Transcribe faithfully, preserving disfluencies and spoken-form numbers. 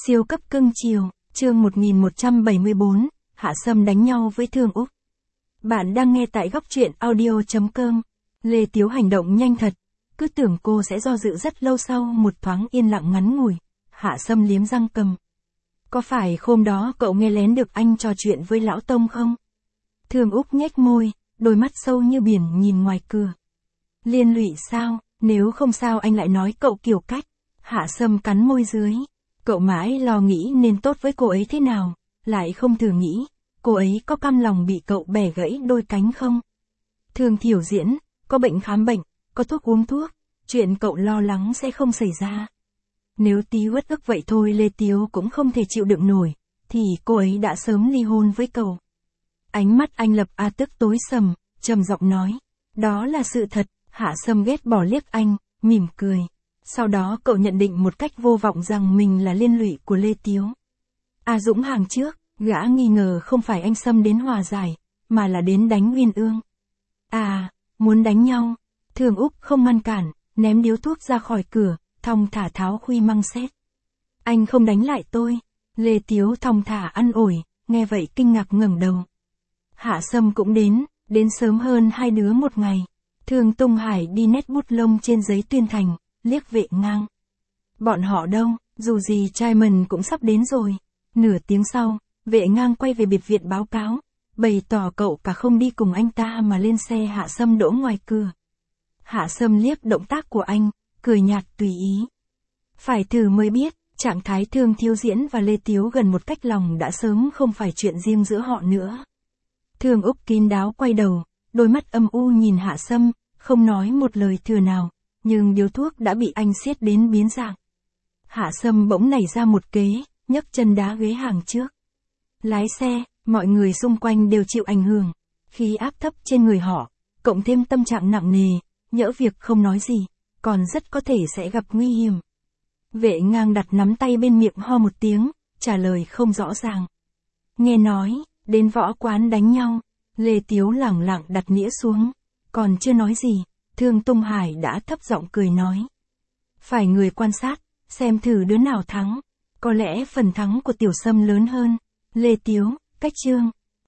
Siêu cấp cưng chiều, chương một nghìn một trăm bảy mươi bốn, Hạ Sâm đánh nhau với Thương Úc. Bạn đang nghe tại góc truyện audio chấm com. Lê Tiếu hành động nhanh thật, cứ tưởng cô sẽ do dự rất lâu. Sau một thoáng yên lặng ngắn ngủi, Hạ Sâm liếm răng cầm. Có phải hôm đó cậu nghe lén được anh trò chuyện với Lão Tông không? Thương Úc nhếch môi, đôi mắt sâu như biển nhìn ngoài cửa. Liên lụy sao, nếu không sao anh lại nói cậu kiểu cách. Hạ Sâm cắn môi dưới. Cậu mãi lo nghĩ nên tốt với cô ấy thế nào, lại không thử nghĩ, cô ấy có cam lòng bị cậu bẻ gãy đôi cánh không? Thương Thiểu Diễn, có bệnh khám bệnh, có thuốc uống thuốc, chuyện cậu lo lắng sẽ không xảy ra. Nếu tí uất ức vậy thôi Lê Tiếu cũng không thể chịu đựng nổi, thì cô ấy đã sớm ly hôn với cậu. Ánh mắt anh Lập A Tức tối sầm, trầm giọng nói, đó là sự thật. Hạ Sâm ghét bỏ liếc anh, mỉm cười. Sau đó cậu nhận định một cách vô vọng rằng mình là liên lụy của Lê Tiếu. A Dũng hàng trước, gã nghi ngờ không phải anh Sâm đến hòa giải, mà là đến đánh Uyên Ương. À, muốn đánh nhau. Thương Úc không ngăn cản, ném điếu thuốc ra khỏi cửa, thong thả tháo khuy măng xét. Anh không đánh lại tôi. Lê Tiếu thong thả ăn ổi, nghe vậy kinh ngạc ngẩng đầu. Hạ Sâm cũng đến, đến sớm hơn hai đứa một ngày. Thương Tung Hải đi nét bút lông trên giấy tuyên thành, liếc Vệ Ngang. Bọn họ đâu, dù gì Trai-mần cũng sắp đến rồi. Nửa tiếng sau, Vệ Ngang quay về biệt viện báo cáo, bày tỏ cậu cả không đi cùng anh ta mà lên xe Hạ Sâm đỗ ngoài cửa. Hạ Sâm liếc động tác của anh, cười nhạt tùy ý. Phải thử mới biết, trạng thái Thương Thiểu Diễn và Lê Tiếu gần một cách lòng đã sớm không phải chuyện riêng giữa họ nữa. Thương Úc kín đáo quay đầu, đôi mắt âm u nhìn Hạ Sâm, không nói một lời thừa nào, nhưng điếu thuốc đã bị anh siết đến biến dạng. Hạ Sâm bỗng nảy ra một kế, nhấc chân đá ghế hàng trước. Lái xe, mọi người xung quanh đều chịu ảnh hưởng, khí áp thấp trên người họ, cộng thêm tâm trạng nặng nề, nhỡ việc không nói gì, còn rất có thể sẽ gặp nguy hiểm. Vệ Ngang đặt nắm tay bên miệng ho một tiếng, trả lời không rõ ràng. Nghe nói, đến võ quán đánh nhau. Lê Tiếu lẳng lặng đặt nĩa xuống, còn chưa nói gì, Thương Tung Hải đã thấp giọng cười nói. Phải người quan sát, xem thử đứa nào thắng, có lẽ phần thắng của Tiểu Sâm lớn hơn. Lê Tiếu, cách chương.